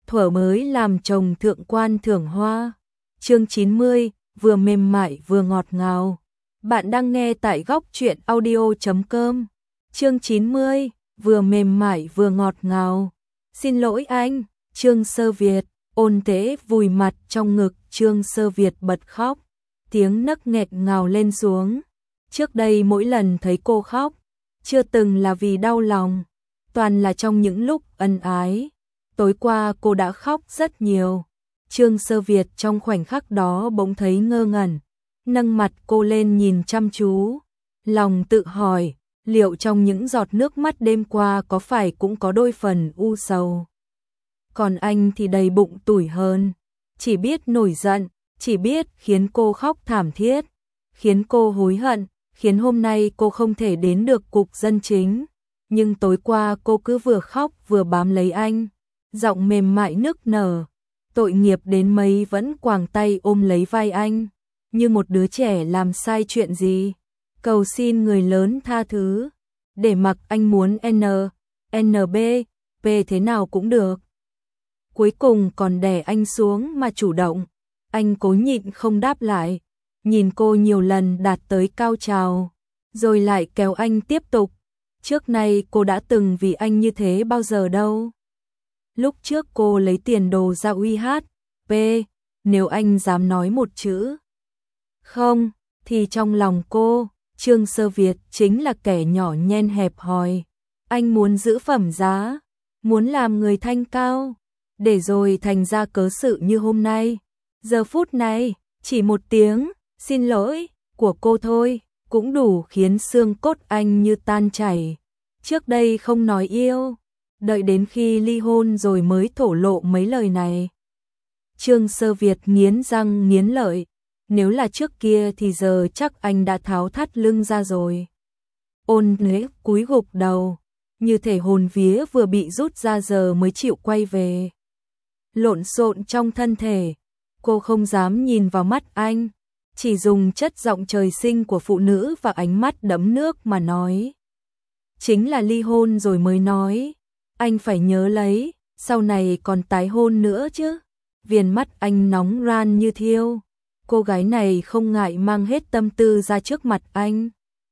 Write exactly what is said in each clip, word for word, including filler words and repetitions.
thuở mới làm chồng thượng quan thưởng hoa. Chương chín mươi, vừa mềm mại vừa ngọt ngào. Bạn đang nghe tại góc truyện audio chấm com. Chương chín mươi, vừa mềm mại vừa ngọt ngào. Xin lỗi anh, Trương Sơ Việt. Ôn Tế vùi mặt trong ngực Trương Sơ Việt bật khóc, tiếng nấc nghẹt ngào lên xuống. Trước đây mỗi lần thấy cô khóc, chưa từng là vì đau lòng, toàn là trong những lúc ân ái. Tối qua cô đã khóc rất nhiều. Trương Sơ Việt trong khoảnh khắc đó bỗng thấy ngơ ngẩn, nâng mặt cô lên nhìn chăm chú, lòng tự hỏi, liệu trong những giọt nước mắt đêm qua có phải cũng có đôi phần u sầu. Còn anh thì đầy bụng tủi hơn, chỉ biết nổi giận, chỉ biết khiến cô khóc thảm thiết, khiến cô hối hận, khiến hôm nay cô không thể đến được cục dân chính. Nhưng tối qua cô cứ vừa khóc vừa bám lấy anh, giọng mềm mại nức nở, tội nghiệp đến mấy vẫn quàng tay ôm lấy vai anh, như một đứa trẻ làm sai chuyện gì, cầu xin người lớn tha thứ, để mặc anh muốn N, en bê, P thế nào cũng được. Cuối cùng còn đè anh xuống mà chủ động, anh cố nhịn không đáp lại, nhìn cô nhiều lần đạt tới cao trào, rồi lại kéo anh tiếp tục. Trước nay cô đã từng vì anh như thế bao giờ đâu. Lúc trước cô lấy tiền đồ ra uy hát, P, nếu anh dám nói một chữ không, thì trong lòng cô, Trương Sơ Việt chính là kẻ nhỏ nhen hẹp hòi. Anh muốn giữ phẩm giá, muốn làm người thanh cao, để rồi thành ra cớ sự như hôm nay. Giờ phút này, chỉ một tiếng xin lỗi của cô thôi, cũng đủ khiến xương cốt anh như tan chảy. Trước đây không nói yêu, đợi đến khi ly hôn rồi mới thổ lộ mấy lời này. Trương Sơ Việt nghiến răng nghiến lợi, nếu là trước kia thì giờ chắc anh đã tháo thắt lưng ra rồi. Ôn Tế cúi gục đầu, như thể hồn vía vừa bị rút ra giờ mới chịu quay về. Lộn xộn trong thân thể, cô không dám nhìn vào mắt anh, chỉ dùng chất giọng trời sinh của phụ nữ và ánh mắt đẫm nước mà nói. Chính là ly hôn rồi mới nói, anh phải nhớ lấy, sau này còn tái hôn nữa chứ. Viền mắt anh nóng ran như thiêu, cô gái này không ngại mang hết tâm tư ra trước mặt anh.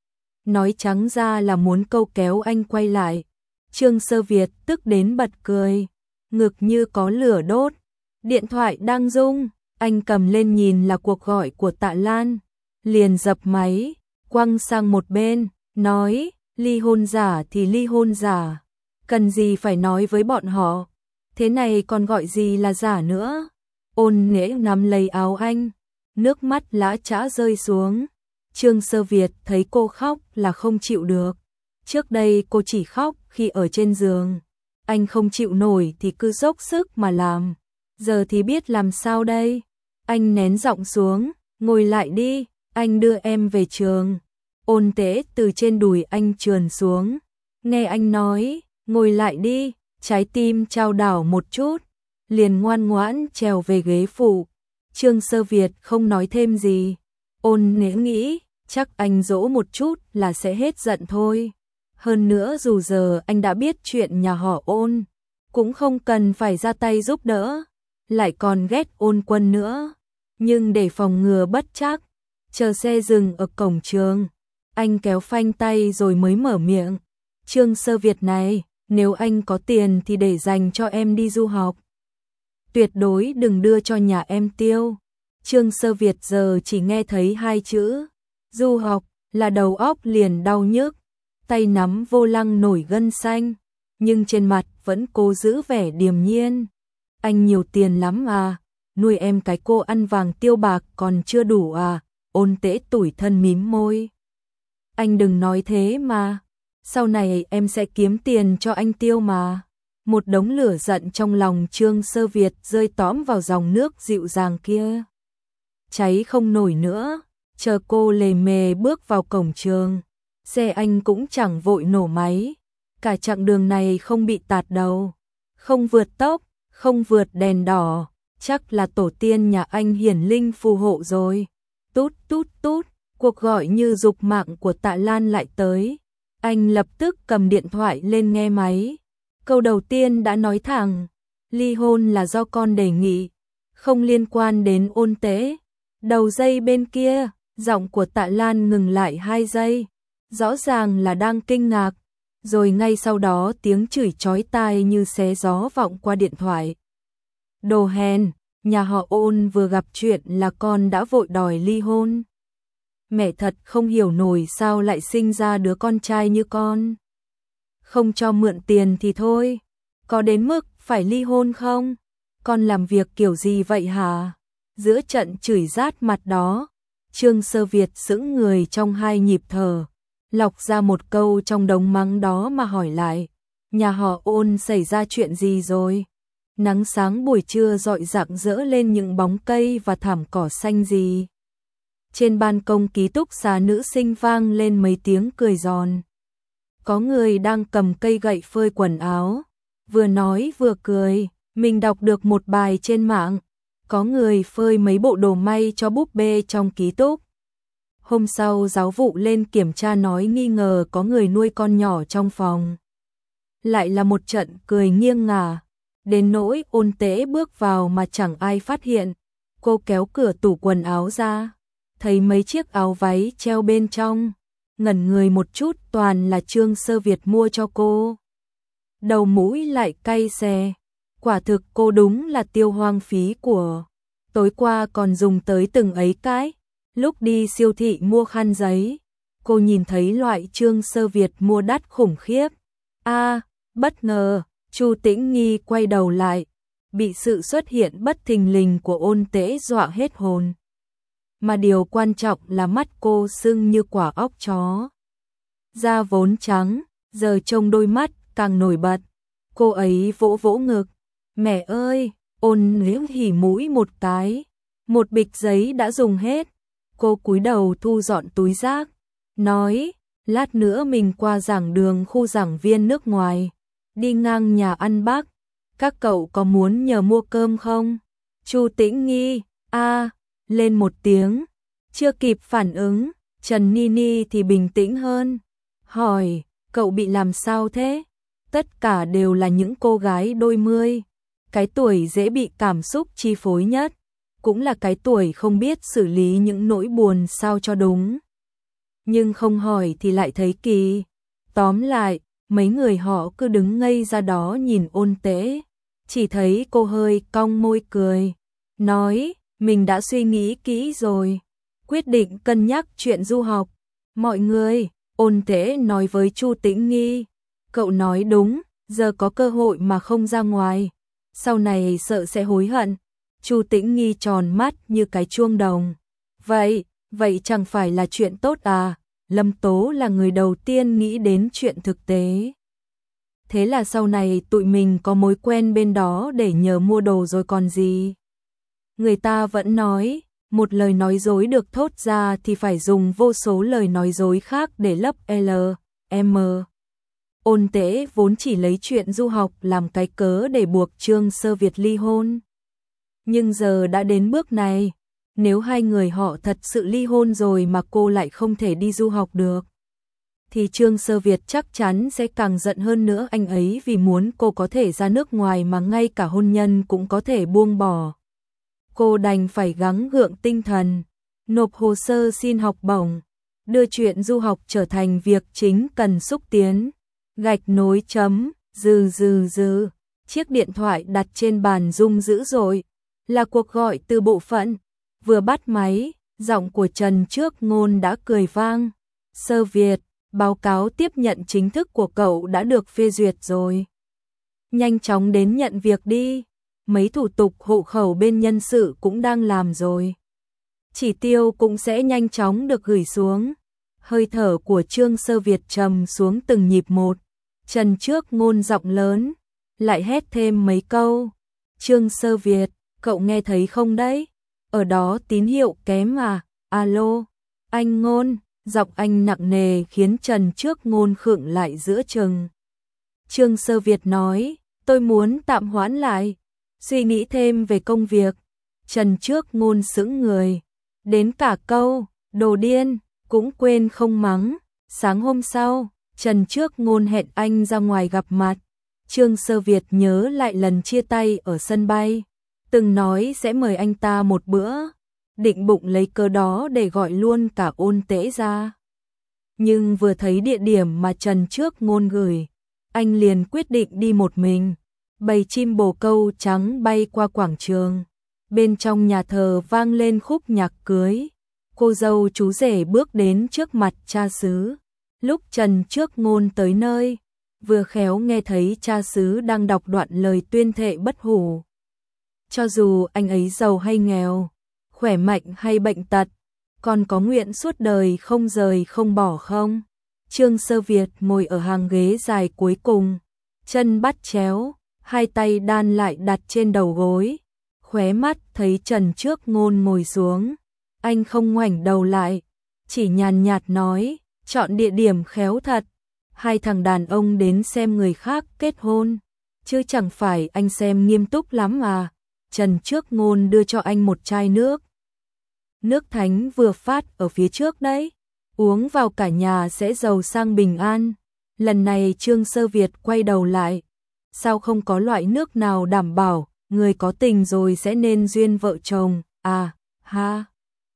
Nói trắng ra là muốn câu kéo anh quay lại. Trương Sơ Việt tức đến bật cười, ngực như có lửa đốt. Điện thoại đang rung, anh cầm lên nhìn là cuộc gọi của Tạ Lan, liền dập máy, quăng sang một bên, nói, ly hôn giả thì ly hôn giả, cần gì phải nói với bọn họ, thế này còn gọi gì là giả nữa. Ôn Tế nắm lấy áo anh, nước mắt lã chã rơi xuống. Trương Sơ Việt thấy cô khóc là không chịu được. Trước đây cô chỉ khóc khi ở trên giường, anh không chịu nổi thì cứ dốc sức mà làm. Giờ thì biết làm sao đây. Anh nén giọng xuống, ngồi lại đi, anh đưa em về trường. Ôn Tế từ trên đùi anh trườn xuống, nghe anh nói, ngồi lại đi, trái tim chao đảo một chút, liền ngoan ngoãn trèo về ghế phụ. Trương Sơ Việt không nói thêm gì. Ôn Tế nghĩ, chắc anh dỗ một chút là sẽ hết giận thôi. Hơn nữa dù giờ anh đã biết chuyện nhà họ Ôn, cũng không cần phải ra tay giúp đỡ, lại còn ghét Ôn Quân nữa. Nhưng để phòng ngừa bất trắc, chờ xe dừng ở cổng trường, anh kéo phanh tay rồi mới mở miệng. Trương Sơ Việt này, nếu anh có tiền thì để dành cho em đi du học, tuyệt đối đừng đưa cho nhà em tiêu. Trương Sơ Việt giờ chỉ nghe thấy hai chữ du học là đầu óc liền đau nhức, tay nắm vô lăng nổi gân xanh, nhưng trên mặt vẫn cố giữ vẻ điềm nhiên. Anh nhiều tiền lắm à, nuôi em cái cô ăn vàng tiêu bạc còn chưa đủ à. Ôn Tế tủi thân mím môi. Anh đừng nói thế mà, sau này em sẽ kiếm tiền cho anh tiêu mà. Một đống lửa giận trong lòng Trương Sơ Việt rơi tóm vào dòng nước dịu dàng kia. Cháy không nổi nữa, chờ cô lề mề bước vào cổng trường, xe anh cũng chẳng vội nổ máy. Cả chặng đường này không bị tạt đầu, không vượt tốc, không vượt đèn đỏ, chắc là tổ tiên nhà anh hiển linh phù hộ rồi. Tút tút tút, cuộc gọi như dục mạng của Tạ Lan lại tới. Anh lập tức cầm điện thoại lên nghe máy. Câu đầu tiên đã nói thẳng, ly hôn là do con đề nghị, không liên quan đến Ôn Tế. Đầu dây bên kia, giọng của Tạ Lan ngừng lại hai giây, rõ ràng là đang kinh ngạc, rồi ngay sau đó tiếng chửi chói tai như xé gió vọng qua điện thoại. Đồ hèn, nhà họ Ôn vừa gặp chuyện là con đã vội đòi ly hôn. Mẹ thật không hiểu nổi sao lại sinh ra đứa con trai như con. Không cho mượn tiền thì thôi, có đến mức phải ly hôn không? Con làm việc kiểu gì vậy hả? Giữa trận chửi rát mặt đó, Trương Sơ Việt sững người trong hai nhịp thở, lọc ra một câu trong đống mắng đó mà hỏi lại, nhà họ Ôn xảy ra chuyện gì rồi? Nắng sáng buổi trưa rọi rạng rỡ lên những bóng cây và thảm cỏ xanh gì. Trên ban công ký túc xá nữ sinh vang lên mấy tiếng cười giòn. Có người đang cầm cây gậy phơi quần áo, vừa nói vừa cười, mình đọc được một bài trên mạng, có người phơi mấy bộ đồ may cho búp bê trong ký túc. Hôm sau giáo vụ lên kiểm tra nói nghi ngờ có người nuôi con nhỏ trong phòng. Lại là một trận cười nghiêng ngả, đến nỗi Ôn Tế bước vào mà chẳng ai phát hiện. Cô kéo cửa tủ quần áo ra, thấy mấy chiếc áo váy treo bên trong, ngẩn người một chút, toàn là Trương Sơ Việt mua cho cô. Đầu mũi lại cay xè, quả thực cô đúng là tiêu hoang phí của. Tối qua còn dùng tới từng ấy cái, lúc đi siêu thị mua khăn giấy, cô nhìn thấy loại Trương Sơ Việt mua đắt khủng khiếp. A, bất ngờ, Chu Tĩnh Nghi quay đầu lại, bị sự xuất hiện bất thình lình của Ôn Tế dọa hết hồn. Mà điều quan trọng là mắt cô sưng như quả óc chó. Da vốn trắng, giờ trông đôi mắt càng nổi bật. Cô ấy vỗ vỗ ngực. Mẹ ơi, Ôn liễu hỉ mũi một cái. Một bịch giấy đã dùng hết. Cô cúi đầu thu dọn túi rác. Nói, lát nữa mình qua giảng đường khu giảng viên nước ngoài. Đi ngang nhà ăn Bác. Các cậu có muốn nhờ mua cơm không? Chu Tĩnh Nghi, a lên một tiếng. Chưa kịp phản ứng, Trần Nini thì bình tĩnh hơn. Hỏi, cậu bị làm sao thế? Tất cả đều là những cô gái đôi mươi. Cái tuổi dễ bị cảm xúc chi phối nhất. Cũng là cái tuổi không biết xử lý những nỗi buồn sao cho đúng. Nhưng không hỏi thì lại thấy kỳ. Tóm lại, mấy người họ cứ đứng ngây ra đó nhìn Ôn Tế. Chỉ thấy cô hơi cong môi cười. Nói, mình đã suy nghĩ kỹ rồi. Quyết định cân nhắc chuyện du học. Mọi người, Ôn Tế nói với Chu Tĩnh Nghi. Cậu nói đúng, giờ có cơ hội mà không ra ngoài. Sau này sợ sẽ hối hận. Chu Tĩnh Nghi tròn mắt như cái chuông đồng. Vậy, vậy chẳng phải là chuyện tốt à? Lâm Tố là người đầu tiên nghĩ đến chuyện thực tế. Thế là sau này tụi mình có mối quen bên đó để nhờ mua đồ rồi còn gì. Người ta vẫn nói, một lời nói dối được thốt ra thì phải dùng vô số lời nói dối khác để lấp L, M. Ôn Tế vốn chỉ lấy chuyện du học làm cái cớ để buộc Trương Sơ Việt ly hôn. Nhưng giờ đã đến bước này, nếu hai người họ thật sự ly hôn rồi mà cô lại không thể đi du học được, thì Trương Sơ Việt chắc chắn sẽ càng giận hơn nữa. Anh ấy vì muốn cô có thể ra nước ngoài mà ngay cả hôn nhân cũng có thể buông bỏ. Cô đành phải gắng gượng tinh thần, nộp hồ sơ xin học bổng, đưa chuyện du học trở thành việc chính cần xúc tiến. Gạch nối chấm, dừ dừ dừ, chiếc điện thoại đặt trên bàn rung dữ dội, là cuộc gọi từ bộ phận. Vừa bắt máy, giọng của Trần Trước Ngôn đã cười vang. Sơ Việt, báo cáo tiếp nhận chính thức của cậu đã được phê duyệt rồi. Nhanh chóng đến nhận việc đi. Mấy thủ tục hộ khẩu bên nhân sự cũng đang làm rồi. Chỉ tiêu cũng sẽ nhanh chóng được gửi xuống. Hơi thở của Trương Sơ Việt trầm xuống từng nhịp một. Trần Trước Ngôn giọng lớn, lại hét thêm mấy câu. Trương Sơ Việt, cậu nghe thấy không đấy? Ở đó tín hiệu kém à? Alo, anh Ngôn, giọng anh nặng nề khiến Trần Trước Ngôn khựng lại giữa chừng. Trương Sơ Việt nói, tôi muốn tạm hoãn lại, suy nghĩ thêm về công việc. Trần Trước Ngôn sững người, đến cả câu, đồ điên, cũng quên không mắng. Sáng hôm sau, Trần Trước Ngôn hẹn anh ra ngoài gặp mặt. Trương Sơ Việt nhớ lại lần chia tay ở sân bay, từng nói sẽ mời anh ta một bữa, định bụng lấy cớ đó để gọi luôn cả Ôn Tễ ra. Nhưng vừa thấy địa điểm mà Trần Trước Ngôn gửi, anh liền quyết định đi một mình. Bầy chim bồ câu trắng bay qua quảng trường, bên trong nhà thờ vang lên khúc nhạc cưới. Cô dâu chú rể bước đến trước mặt cha xứ. Lúc Trần Trước Ngôn tới nơi, vừa khéo nghe thấy cha xứ đang đọc đoạn lời tuyên thệ bất hủ. Cho dù anh ấy giàu hay nghèo, khỏe mạnh hay bệnh tật, còn có nguyện suốt đời không rời không bỏ không? Trương Sơ Việt ngồi ở hàng ghế dài cuối cùng, chân bắt chéo, hai tay đan lại đặt trên đầu gối, khóe mắt thấy Trần Trước Ngôn ngồi xuống. Anh không ngoảnh đầu lại, chỉ nhàn nhạt nói, chọn địa điểm khéo thật. Hai thằng đàn ông đến xem người khác kết hôn, chứ chẳng phải anh xem nghiêm túc lắm à. Trần Trước Ngôn đưa cho anh một chai nước. Nước thánh vừa phát ở phía trước đấy, uống vào cả nhà sẽ giàu sang bình an. Lần này Trương Sơ Việt quay đầu lại, sao không có loại nước nào đảm bảo người có tình rồi sẽ nên duyên vợ chồng, à, ha.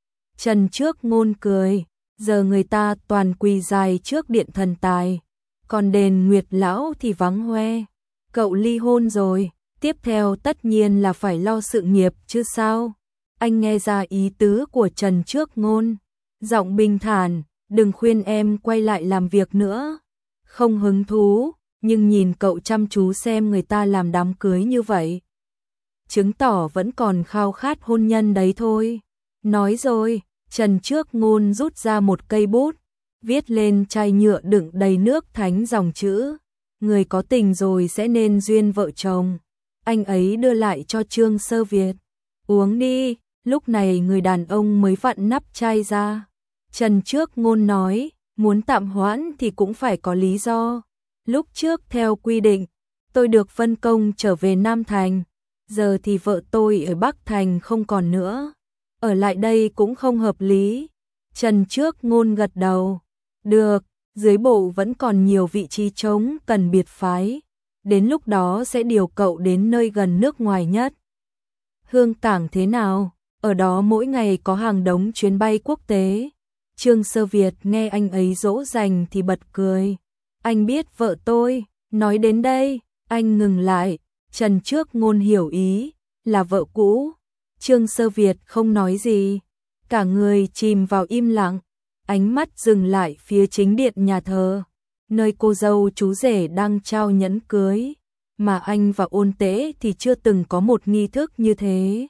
Trần Trước Ngôn cười, giờ người ta toàn quỳ dài trước điện thần tài, còn đền Nguyệt Lão thì vắng hoe. Cậu ly hôn rồi, tiếp theo tất nhiên là phải lo sự nghiệp chứ sao? Anh nghe ra ý tứ của Trần Trước Ngôn, giọng bình thản, đừng khuyên em quay lại làm việc nữa. Không hứng thú, nhưng nhìn cậu chăm chú xem người ta làm đám cưới như vậy, chứng tỏ vẫn còn khao khát hôn nhân đấy thôi. Nói rồi, Trần Trước Ngôn rút ra một cây bút, viết lên chai nhựa đựng đầy nước thánh dòng chữ, người có tình rồi sẽ nên duyên vợ chồng. Anh ấy đưa lại cho Trương Sơ Việt, uống đi. Lúc này người đàn ông mới vặn nắp chai ra. Trần Trước Ngôn nói, muốn tạm hoãn thì cũng phải có lý do. Lúc trước theo quy định, tôi được phân công trở về Nam Thành, giờ thì vợ tôi ở Bắc Thành không còn nữa, ở lại đây cũng không hợp lý. Trần Trước Ngôn gật đầu, được, dưới bộ vẫn còn nhiều vị trí trống cần biệt phái, đến lúc đó sẽ điều cậu đến nơi gần nước ngoài nhất. Hương Cảng thế nào? Ở đó mỗi ngày có hàng đống chuyến bay quốc tế. Trương Sơ Việt nghe anh ấy dỗ dành thì bật cười. Anh biết vợ tôi. Nói đến đây, anh ngừng lại. Trần Trước Ngôn hiểu ý, là vợ cũ. Trương Sơ Việt không nói gì, cả người chìm vào im lặng, ánh mắt dừng lại phía chính điện nhà thờ, nơi cô dâu chú rể đang trao nhẫn cưới, mà anh và Ôn Tễ thì chưa từng có một nghi thức như thế.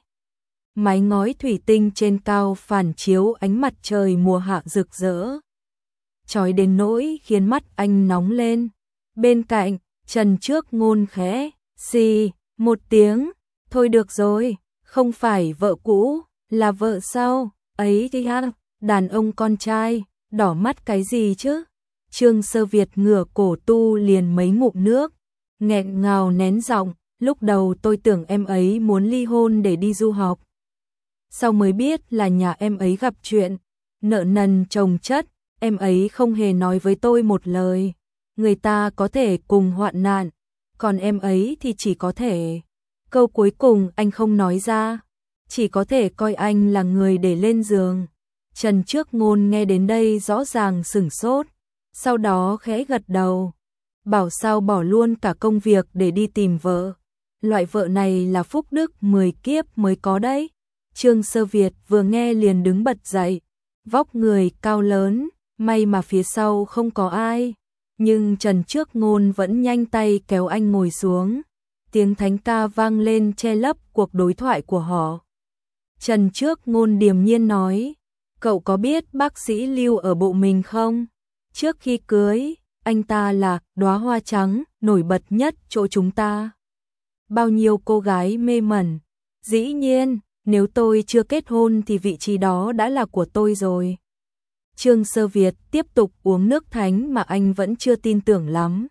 Mái ngói thủy tinh trên cao phản chiếu ánh mặt trời mùa hạ rực rỡ, chói đến nỗi khiến mắt anh nóng lên. Bên cạnh, Trần Trước Ngôn khẽ xì một tiếng, thôi được rồi, không phải vợ cũ, là vợ sau, ấy thì ha, đàn ông con trai, đỏ mắt cái gì chứ? Trương Sơ Việt ngửa cổ tu liền mấy ngụm nước, nghẹn ngào nén giọng, lúc đầu tôi tưởng em ấy muốn ly hôn để đi du học. Sau mới biết là nhà em ấy gặp chuyện, nợ nần chồng chất, em ấy không hề nói với tôi một lời. Người ta có thể cùng hoạn nạn, còn em ấy thì chỉ có thể. Câu cuối cùng anh không nói ra, chỉ có thể coi anh là người để lên giường. Trần Trước Ngôn nghe đến đây rõ ràng sửng sốt, sau đó khẽ gật đầu, bảo sao bỏ luôn cả công việc để đi tìm vợ. Loại vợ này là phúc đức mười kiếp mới có đấy. Trương Sơ Việt vừa nghe liền đứng bật dậy, vóc người cao lớn, may mà phía sau không có ai. Nhưng Trần Trước Ngôn vẫn nhanh tay kéo anh ngồi xuống. Tiếng thánh ca vang lên che lấp cuộc đối thoại của họ. Trần Trước Ngôn điềm nhiên nói, cậu có biết bác sĩ Lưu ở bộ mình không? Trước khi cưới, anh ta là đóa hoa trắng nổi bật nhất chỗ chúng ta. Bao nhiêu cô gái mê mẩn. Dĩ nhiên, nếu tôi chưa kết hôn thì vị trí đó đã là của tôi rồi. Trương Sơ Việt tiếp tục uống nước thánh mà anh vẫn chưa tin tưởng lắm.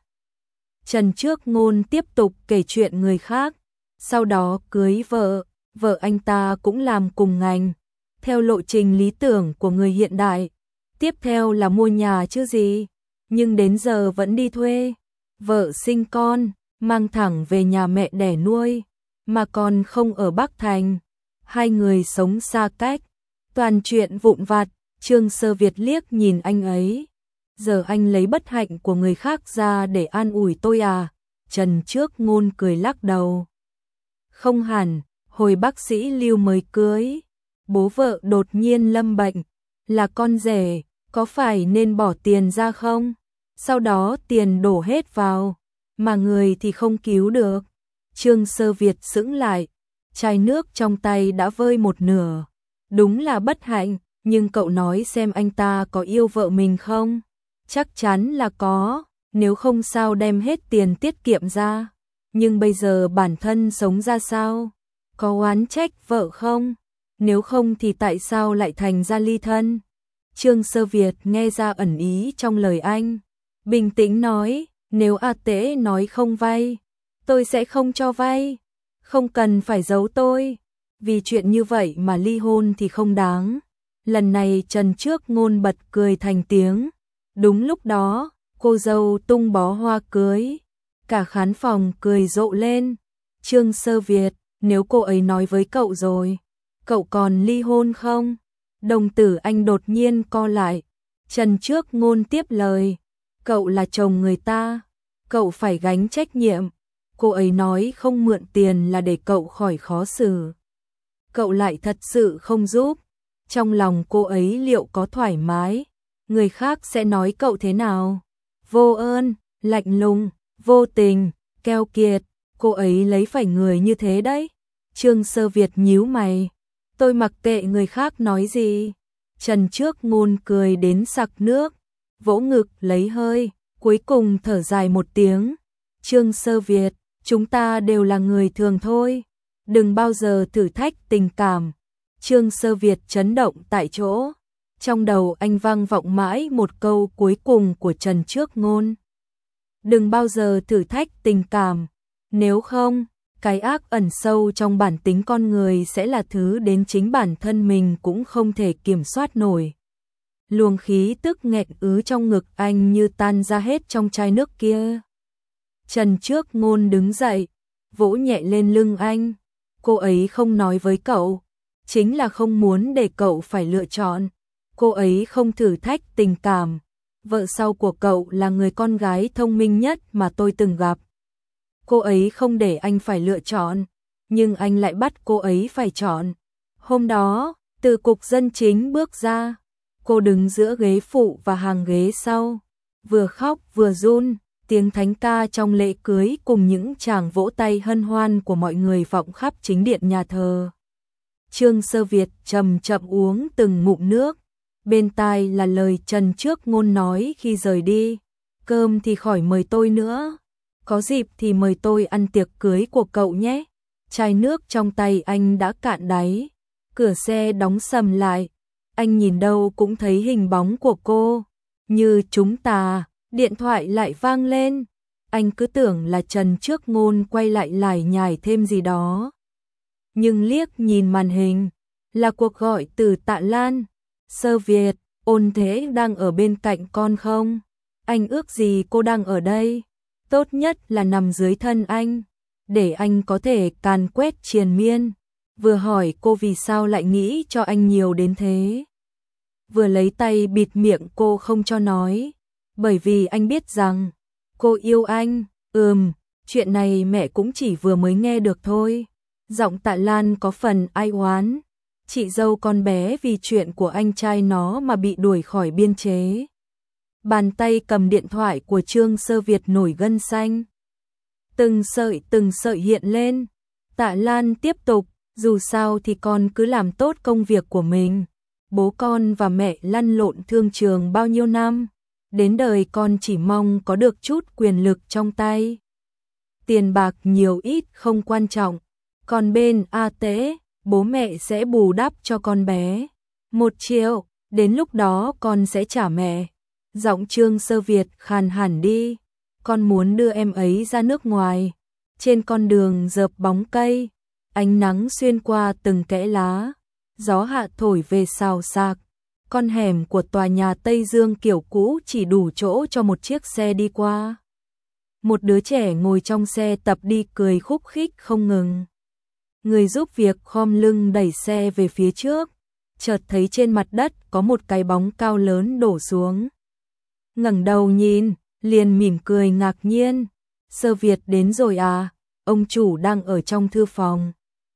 Trần Trước Ngôn tiếp tục kể chuyện người khác, sau đó cưới vợ, vợ anh ta cũng làm cùng ngành, theo lộ trình lý tưởng của người hiện đại. Tiếp theo là mua nhà chứ gì, nhưng đến giờ vẫn đi thuê. Vợ sinh con, mang thẳng về nhà mẹ đẻ nuôi, mà còn không ở Bắc Thành. Hai người sống xa cách, toàn chuyện vụn vặt. Trương Sơ Việt liếc nhìn anh ấy. Giờ anh lấy bất hạnh của người khác ra để an ủi tôi à? Trần Trước Ngôn cười lắc đầu. Không hẳn, hồi bác sĩ Lưu mới cưới, bố vợ đột nhiên lâm bệnh, là con rể, có phải nên bỏ tiền ra không? Sau đó tiền đổ hết vào, mà người thì không cứu được. Trương Sơ Việt sững lại, chai nước trong tay đã vơi một nửa. Đúng là bất hạnh, nhưng cậu nói xem anh ta có yêu vợ mình không? Chắc chắn là có, nếu không sao đem hết tiền tiết kiệm ra. Nhưng bây giờ bản thân sống ra sao? Có oán trách vợ không? Nếu không thì tại sao lại thành ra ly thân? Trương Sơ Việt nghe ra ẩn ý trong lời anh, bình tĩnh nói, nếu A Tế nói không vay, tôi sẽ không cho vay. Không cần phải giấu tôi, vì chuyện như vậy mà ly hôn thì không đáng. Lần này Trần Trước Ngôn bật cười thành tiếng. Đúng lúc đó, cô dâu tung bó hoa cưới, cả khán phòng cười rộ lên. Trương Sơ Việt, nếu cô ấy nói với cậu rồi, cậu còn ly hôn không? Đồng tử anh đột nhiên co lại. Trần Trước Ngôn tiếp lời, cậu là chồng người ta, cậu phải gánh trách nhiệm. Cô ấy nói không mượn tiền là để cậu khỏi khó xử, cậu lại thật sự không giúp. Trong lòng cô ấy liệu có thoải mái? Người khác sẽ nói cậu thế nào? Vô ơn, lạnh lùng, vô tình, keo kiệt. Cô ấy lấy phải người như thế đấy. Trương Sơ Việt nhíu mày. Tôi mặc kệ người khác nói gì. Trần Trước Ngôn cười đến sặc nước, vỗ ngực lấy hơi, cuối cùng thở dài một tiếng. Trương Sơ Việt, chúng ta đều là người thường thôi, đừng bao giờ thử thách tình cảm. Trương Sơ Việt chấn động tại chỗ, trong đầu anh vang vọng mãi một câu cuối cùng của Trần Trước Ngôn. Đừng bao giờ thử thách tình cảm, nếu không, cái ác ẩn sâu trong bản tính con người sẽ là thứ đến chính bản thân mình cũng không thể kiểm soát nổi. Luồng khí tức nghẹn ứ trong ngực anh như tan ra hết trong chai nước kia. Trần Trước Ngôn đứng dậy, vỗ nhẹ lên lưng anh. Cô ấy không nói với cậu, chính là không muốn để cậu phải lựa chọn. Cô ấy không thử thách tình cảm. Vợ sau của cậu là người con gái thông minh nhất mà tôi từng gặp. Cô ấy không để anh phải lựa chọn, nhưng anh lại bắt cô ấy phải chọn. Hôm đó, từ cục dân chính bước ra, cô đứng giữa ghế phụ và hàng ghế sau, vừa khóc vừa run. Tiếng thánh ca trong lễ cưới cùng những tràng vỗ tay hân hoan của mọi người vọng khắp chính điện nhà thờ. Trương Sơ Việt chậm chậm uống từng ngụm nước, bên tai là lời Trần Trước Ngôn nói khi rời đi. Cơm thì khỏi mời tôi nữa, có dịp thì mời tôi ăn tiệc cưới của cậu nhé. Chai nước trong tay anh đã cạn đáy, cửa xe đóng sầm lại, anh nhìn đâu cũng thấy hình bóng của cô. Như chúng ta, điện thoại lại vang lên, anh cứ tưởng là Trần Trước Ngôn quay lại lải nhải thêm gì đó. Nhưng liếc nhìn màn hình, là cuộc gọi từ Tạ Lan. Sơ Việt, Ôn Thế đang ở bên cạnh con không? Anh ước gì cô đang ở đây, tốt nhất là nằm dưới thân anh, để anh có thể càn quét triền miên. Vừa hỏi cô vì sao lại nghĩ cho anh nhiều đến thế, vừa lấy tay bịt miệng cô không cho nói. Bởi vì anh biết rằng cô yêu anh. Ừm, chuyện này mẹ cũng chỉ vừa mới nghe được thôi. Giọng Tạ Lan có phần ai oán. Chị dâu con bé vì chuyện của anh trai nó mà bị đuổi khỏi biên chế. Bàn tay cầm điện thoại của Trương Sơ Việt nổi gân xanh. Từng sợi từng sợi hiện lên. Tạ Lan tiếp tục, dù sao thì con cứ làm tốt công việc của mình. Bố con và mẹ lăn lộn thương trường bao nhiêu năm, đến đời con chỉ mong có được chút quyền lực trong tay. Tiền bạc nhiều ít không quan trọng, còn bên A Tế, bố mẹ sẽ bù đắp cho con bé. Một triệu, đến lúc đó con sẽ trả mẹ. Giọng Trương Sơ Việt khàn hẳn đi. Con muốn đưa em ấy ra nước ngoài. Trên con đường dợp bóng cây, ánh nắng xuyên qua từng kẽ lá, gió hạ thổi về xào xạc. Con hẻm của tòa nhà Tây Dương kiểu cũ chỉ đủ chỗ cho một chiếc xe đi qua. Một đứa trẻ ngồi trong xe tập đi cười khúc khích không ngừng. Người giúp việc khom lưng đẩy xe về phía trước, chợt thấy trên mặt đất có một cái bóng cao lớn đổ xuống. Ngẩng đầu nhìn, liền mỉm cười ngạc nhiên. Sơ Việt đến rồi à, ông chủ đang ở trong thư phòng.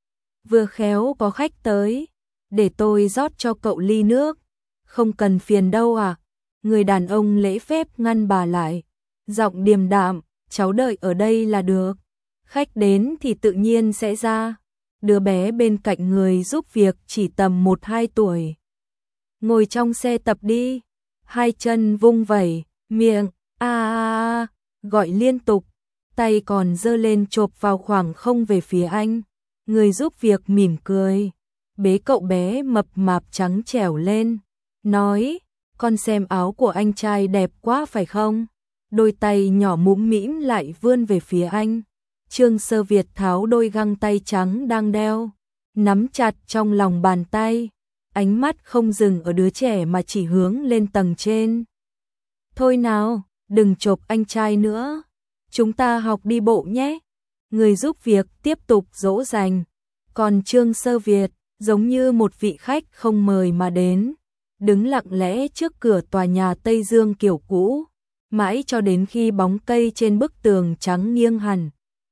Vừa khéo có khách tới, để tôi rót cho cậu ly nước. Không cần phiền đâu à. Người đàn ông lễ phép ngăn bà lại, giọng điềm đạm, cháu đợi ở đây là được. Khách đến thì tự nhiên sẽ ra. Đứa bé bên cạnh người giúp việc chỉ tầm một hai tuổi. Ngồi trong xe tập đi, hai chân vung vẩy, miệng a a a gọi liên tục, tay còn giơ lên chộp vào khoảng không về phía anh. Người giúp việc mỉm cười, bế cậu bé mập mạp trắng trẻo lên, nói, con xem áo của anh trai đẹp quá phải không? Đôi tay nhỏ mũm mĩm lại vươn về phía anh. Trương Sơ Việt tháo đôi găng tay trắng đang đeo, nắm chặt trong lòng bàn tay, ánh mắt không dừng ở đứa trẻ mà chỉ hướng lên tầng trên. Thôi nào, đừng chộp anh trai nữa, chúng ta học đi bộ nhé. Người giúp việc tiếp tục dỗ dành, còn Trương Sơ Việt giống như một vị khách không mời mà đến, đứng lặng lẽ trước cửa tòa nhà Tây Dương kiểu cũ, mãi cho đến khi bóng cây trên bức tường trắng nghiêng hẳn.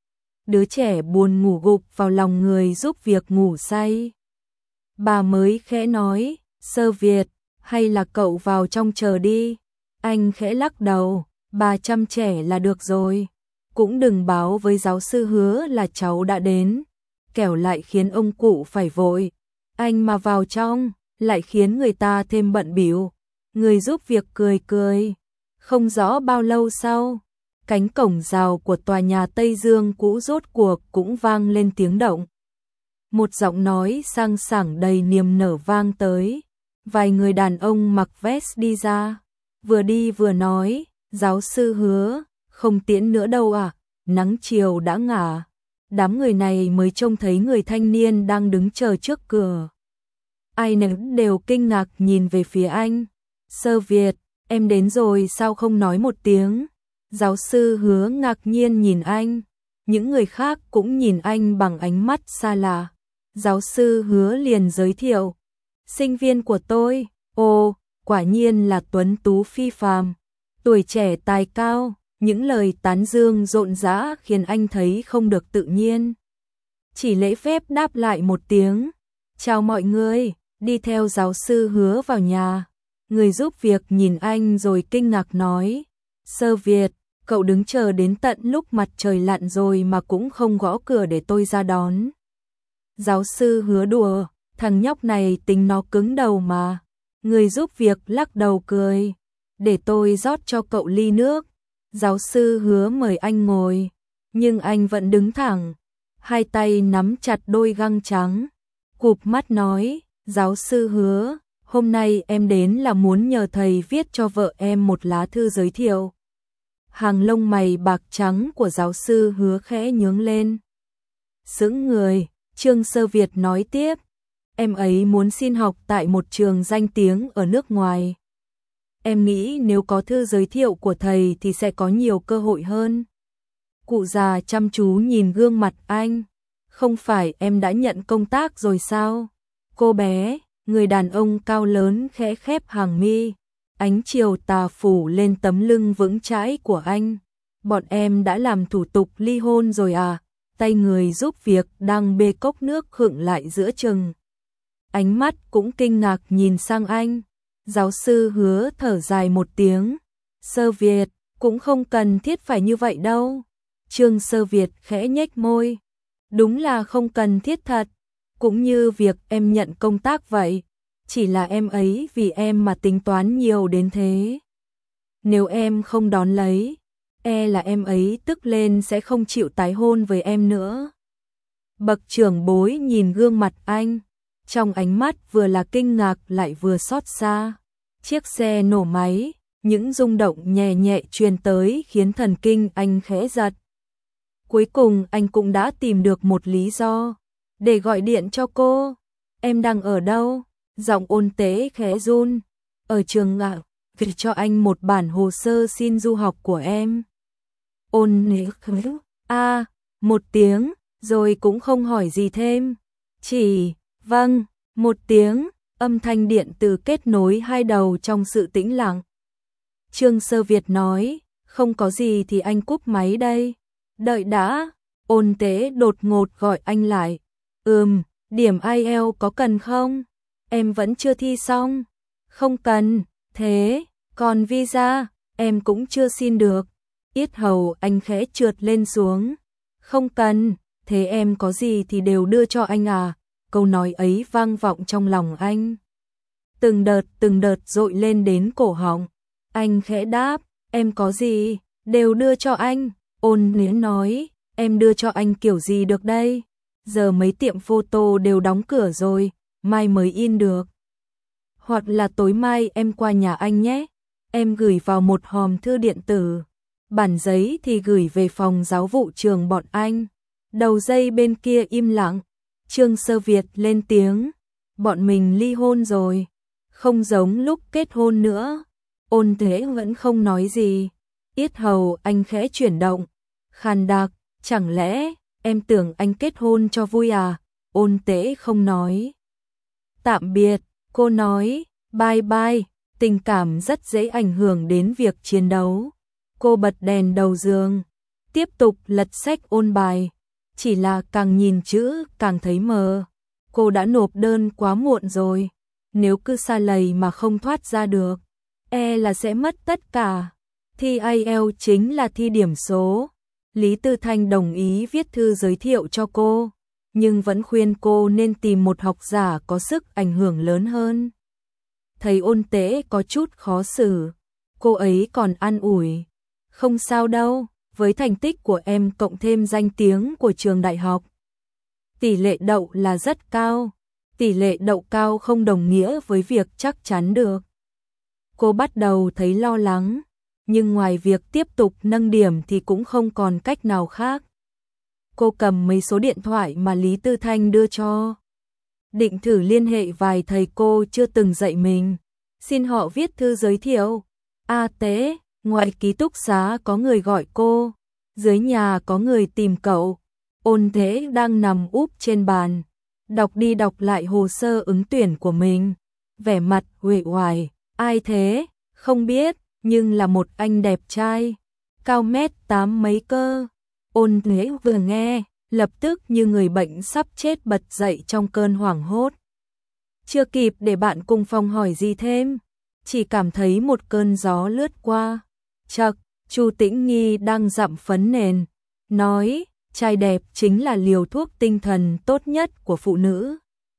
Đứa trẻ buồn ngủ gục vào lòng người giúp việc ngủ say. Bà mới khẽ nói, Sơ Việt, hay là cậu vào trong chờ đi. Anh khẽ lắc đầu, bà chăm trẻ là được rồi. Cũng đừng báo với giáo sư Hứa là cháu đã đến, kẻo lại khiến ông cụ phải vội. Anh mà vào trong, lại khiến người ta thêm bận bịu. Người giúp việc cười cười. Không rõ bao lâu sau, cánh cổng rào của tòa nhà Tây Dương cũ rốt cuộc cũng vang lên tiếng động. Một giọng nói sang sảng đầy niềm nở vang tới. Vài người đàn ông mặc vest đi ra, vừa đi vừa nói, giáo sư Hứa, không tiễn nữa đâu à, nắng chiều đã ngả. Đám người này mới trông thấy người thanh niên đang đứng chờ trước cửa. Ai nấy đều kinh ngạc nhìn về phía anh. Sơ Việt, em đến rồi sao không nói một tiếng? Giáo sư Hứa ngạc nhiên nhìn anh. Những người khác cũng nhìn anh bằng ánh mắt xa lạ. Giáo sư Hứa liền giới thiệu. Sinh viên của tôi, ồ, quả nhiên là tuấn tú phi phàm. Tuổi trẻ tài cao, những lời tán dương rộn rã khiến anh thấy không được tự nhiên. Chỉ lễ phép đáp lại một tiếng. Chào mọi người, đi theo giáo sư Hứa vào nhà. Người giúp việc nhìn anh rồi kinh ngạc nói. Sơ Việt, cậu đứng chờ đến tận lúc mặt trời lặn rồi mà cũng không gõ cửa để tôi ra đón. Giáo sư Hứa đùa, thằng nhóc này tính nó cứng đầu mà. Người giúp việc lắc đầu cười. Để tôi rót cho cậu ly nước. Giáo sư Hứa mời anh ngồi, nhưng anh vẫn đứng thẳng, hai tay nắm chặt đôi găng trắng, cụp mắt nói, giáo sư Hứa, hôm nay em đến là muốn nhờ thầy viết cho vợ em một lá thư giới thiệu. Hàng lông mày bạc trắng của giáo sư Hứa khẽ nhướng lên. Sững người, Trương Sơ Việt nói tiếp, em ấy muốn xin học tại một trường danh tiếng ở nước ngoài. Em nghĩ nếu có thư giới thiệu của thầy thì sẽ có nhiều cơ hội hơn. Cụ già chăm chú nhìn gương mặt anh. Không phải em đã nhận công tác rồi sao? Cô bé, người đàn ông cao lớn khẽ khép hàng mi. Ánh chiều tà phủ lên tấm lưng vững chãi của anh. Bọn em đã làm thủ tục ly hôn rồi à? Tay người giúp việc đang bê cốc nước khựng lại giữa chừng. Ánh mắt cũng kinh ngạc nhìn sang anh. Giáo sư Hứa thở dài một tiếng. Sơ Việt, cũng không cần thiết phải như vậy đâu. Trương Sơ Việt khẽ nhếch môi. Đúng là không cần thiết thật. Cũng như việc em nhận công tác vậy. Chỉ là em ấy vì em mà tính toán nhiều đến thế. Nếu em không đón lấy, e là em ấy tức lên sẽ không chịu tái hôn với em nữa. Bậc trưởng bối nhìn gương mặt anh. Trong ánh mắt vừa là kinh ngạc lại vừa xót xa. Chiếc xe nổ máy, những rung động nhẹ nhẹ truyền tới khiến thần kinh anh khẽ giật. Cuối cùng anh cũng đã tìm được một lý do để gọi điện cho cô. Em đang ở đâu? Giọng ôn tế khẽ run. Ở trường ạ, gửi cho anh một bản hồ sơ xin du học của em. Ôn Thế a một tiếng, rồi cũng không hỏi gì thêm. Chỉ, vâng, một tiếng, âm thanh điện từ kết nối hai đầu trong sự tĩnh lặng. Trương Sơ Việt nói, không có gì thì anh cúp máy đây. Đợi đã, Ôn Tế đột ngột gọi anh lại. Ừm, điểm ai eo có cần không? Em vẫn chưa thi xong. Không cần, thế, còn visa, em cũng chưa xin được. Yết hầu anh khẽ trượt lên xuống. Không cần, thế em có gì thì đều đưa cho anh à? Câu nói ấy vang vọng trong lòng anh. Từng đợt từng đợt dội lên đến cổ họng. Anh khẽ đáp, em có gì, đều đưa cho anh. Ôn Thế nói, em đưa cho anh kiểu gì được đây? Giờ mấy tiệm photo đều đóng cửa rồi, mai mới in được. Hoặc là tối mai em qua nhà anh nhé. Em gửi vào một hòm thư điện tử. Bản giấy thì gửi về phòng giáo vụ trường bọn anh. Đầu dây bên kia im lặng. Trương Sơ Việt lên tiếng. Bọn mình ly hôn rồi. Không giống lúc kết hôn nữa. Ôn Thế vẫn không nói gì. Yết hầu anh khẽ chuyển động. Khàn đặc, chẳng lẽ em tưởng anh kết hôn cho vui à? Ôn Tế không nói. Tạm biệt, cô nói, bye bye. Tình cảm rất dễ ảnh hưởng đến việc chiến đấu. Cô bật đèn đầu giường, tiếp tục lật sách ôn bài. Chỉ là càng nhìn chữ càng thấy mờ. Cô đã nộp đơn quá muộn rồi. Nếu cứ sa lầy mà không thoát ra được, e là sẽ mất tất cả. Thi ai eo chính là thi điểm số. Lý Tư Thanh đồng ý viết thư giới thiệu cho cô, nhưng vẫn khuyên cô nên tìm một học giả có sức ảnh hưởng lớn hơn. Thấy Ôn Tế có chút khó xử, cô ấy còn an ủi. Không sao đâu, với thành tích của em cộng thêm danh tiếng của trường đại học, tỷ lệ đậu là rất cao. Tỷ lệ đậu cao không đồng nghĩa với việc chắc chắn được. Cô bắt đầu thấy lo lắng, nhưng ngoài việc tiếp tục nâng điểm thì cũng không còn cách nào khác. Cô cầm mấy số điện thoại mà Lý Tư Thanh đưa cho. Định thử liên hệ vài thầy cô chưa từng dạy mình, xin họ viết thư giới thiệu. A Tế, ngoài ký túc xá có người gọi cô, dưới nhà có người tìm cậu. Ôn Thế đang nằm úp trên bàn, đọc đi đọc lại hồ sơ ứng tuyển của mình, vẻ mặt uể oải. Ai thế? Không biết, nhưng là một anh đẹp trai, cao mét tám mấy cơ. Ôn Thế vừa nghe, lập tức như người bệnh sắp chết bật dậy trong cơn hoảng hốt. Chưa kịp để bạn cùng phòng hỏi gì thêm, chỉ cảm thấy một cơn gió lướt qua. Chậc, Chu Tĩnh Nghi đang dặm phấn nền, nói, trai đẹp chính là liều thuốc tinh thần tốt nhất của phụ nữ.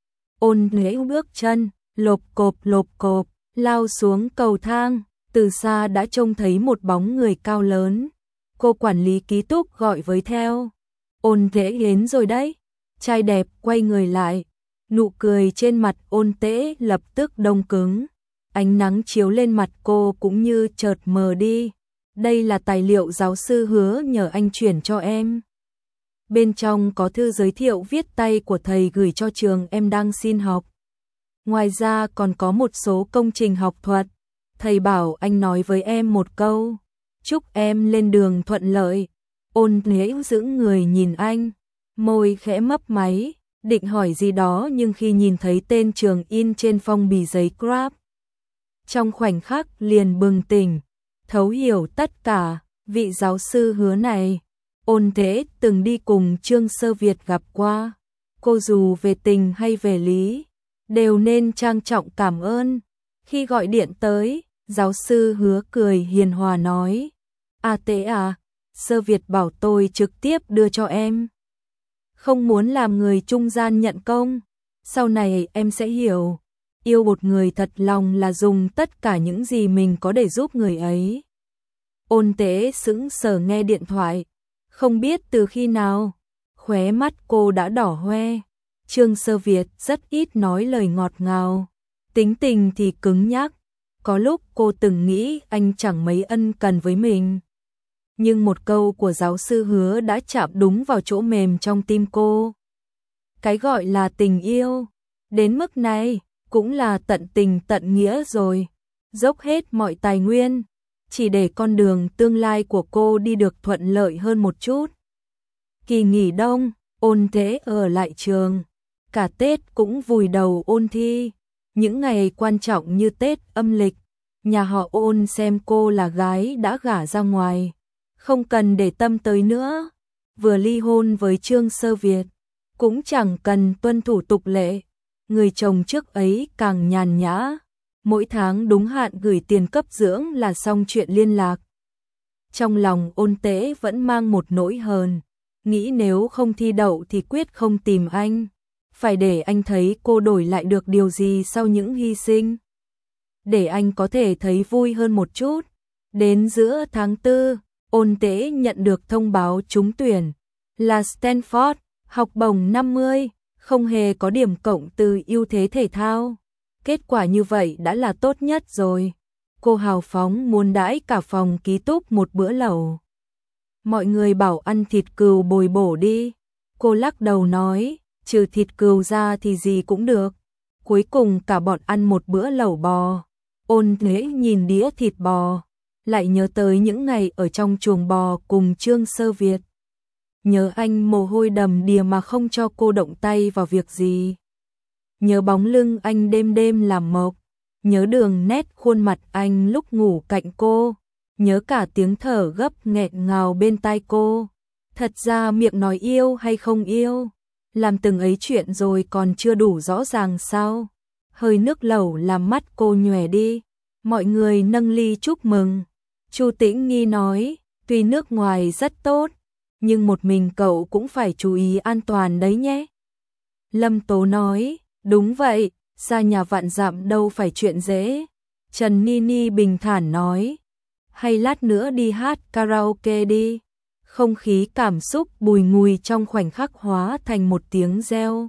Ôn Thế bước chân, lộp cộp lộp cộp, lao xuống cầu thang, từ xa đã trông thấy một bóng người cao lớn. Cô quản lý ký túc gọi với theo. Ôn Thế đến rồi đấy. Trai đẹp quay người lại, nụ cười trên mặt Ôn Tế lập tức đông cứng. Ánh nắng chiếu lên mặt cô cũng như chợt mờ đi. Đây là tài liệu giáo sư Hứa nhờ anh chuyển cho em. Bên trong có thư giới thiệu viết tay của thầy gửi cho trường em đang xin học. Ngoài ra còn có một số công trình học thuật. Thầy bảo anh nói với em một câu, chúc em lên đường thuận lợi. Ôn Thế giữ người nhìn anh, môi khẽ mấp máy, định hỏi gì đó nhưng khi nhìn thấy tên trường in trên phong bì giấy Grab, trong khoảnh khắc liền bừng tỉnh, thấu hiểu tất cả. Vị giáo sư Hứa này, Ôn Thế từng đi cùng Trương Sơ Việt gặp qua. Cô dù về tình hay về lý, đều nên trang trọng cảm ơn. Khi gọi điện tới, giáo sư Hứa cười hiền hòa nói, A Tế à, Sơ Việt bảo tôi trực tiếp đưa cho em. Không muốn làm người trung gian nhận công, sau này em sẽ hiểu, yêu một người thật lòng là dùng tất cả những gì mình có để giúp người ấy. Ôn Tế sững sờ nghe điện thoại, không biết từ khi nào, khóe mắt cô đã đỏ hoe. Trương Sơ Việt rất ít nói lời ngọt ngào, tính tình thì cứng nhắc. Có lúc cô từng nghĩ anh chẳng mấy ân cần với mình. Nhưng một câu của giáo sư Hứa đã chạm đúng vào chỗ mềm trong tim cô. Cái gọi là tình yêu, đến mức này, cũng là tận tình tận nghĩa rồi. Dốc hết mọi tài nguyên, chỉ để con đường tương lai của cô đi được thuận lợi hơn một chút. Kỳ nghỉ đông, Ôn Thế ở lại trường, cả Tết cũng vùi đầu ôn thi. Những ngày quan trọng như Tết âm lịch, nhà họ Ôn xem cô là gái đã gả ra ngoài, không cần để tâm tới nữa. Vừa ly hôn với Trương Sơ Việt, cũng chẳng cần tuân thủ tục lệ. Người chồng trước ấy càng nhàn nhã, mỗi tháng đúng hạn gửi tiền cấp dưỡng là xong chuyện liên lạc. Trong lòng Ôn Tế vẫn mang một nỗi hờn, nghĩ nếu không thi đậu thì quyết không tìm anh, phải để anh thấy cô đổi lại được điều gì sau những hy sinh, để anh có thể thấy vui hơn một chút. Đến giữa tháng tư, Ôn Tế nhận được thông báo trúng tuyển là Stanford, học bổng năm mươi, không hề có điểm cộng từ ưu thế thể thao. Kết quả như vậy đã là tốt nhất rồi. Cô hào phóng muốn đãi cả phòng ký túc một bữa lẩu. Mọi người bảo ăn thịt cừu bồi bổ đi. Cô lắc đầu nói, trừ thịt cừu ra thì gì cũng được. Cuối cùng cả bọn ăn một bữa lẩu bò. Ôn Thế nhìn đĩa thịt bò, lại nhớ tới những ngày ở trong chuồng bò cùng Trương Sơ Việt. Nhớ anh mồ hôi đầm đìa mà không cho cô động tay vào việc gì. Nhớ bóng lưng anh đêm đêm làm mộc. Nhớ đường nét khuôn mặt anh lúc ngủ cạnh cô. Nhớ cả tiếng thở gấp nghẹn ngào bên tai cô. Thật ra miệng nói yêu hay không yêu, làm từng ấy chuyện rồi còn chưa đủ rõ ràng sao? Hơi nước lẩu làm mắt cô nhòe đi. Mọi người nâng ly chúc mừng. Chu Tĩnh Nghi nói, tuy nước ngoài rất tốt, nhưng một mình cậu cũng phải chú ý an toàn đấy nhé. Lâm Tố nói, đúng vậy, xa nhà vạn dặm đâu phải chuyện dễ. Trần Nini bình thản nói, hay lát nữa đi hát karaoke đi. Không khí cảm xúc bùi ngùi trong khoảnh khắc hóa thành một tiếng reo.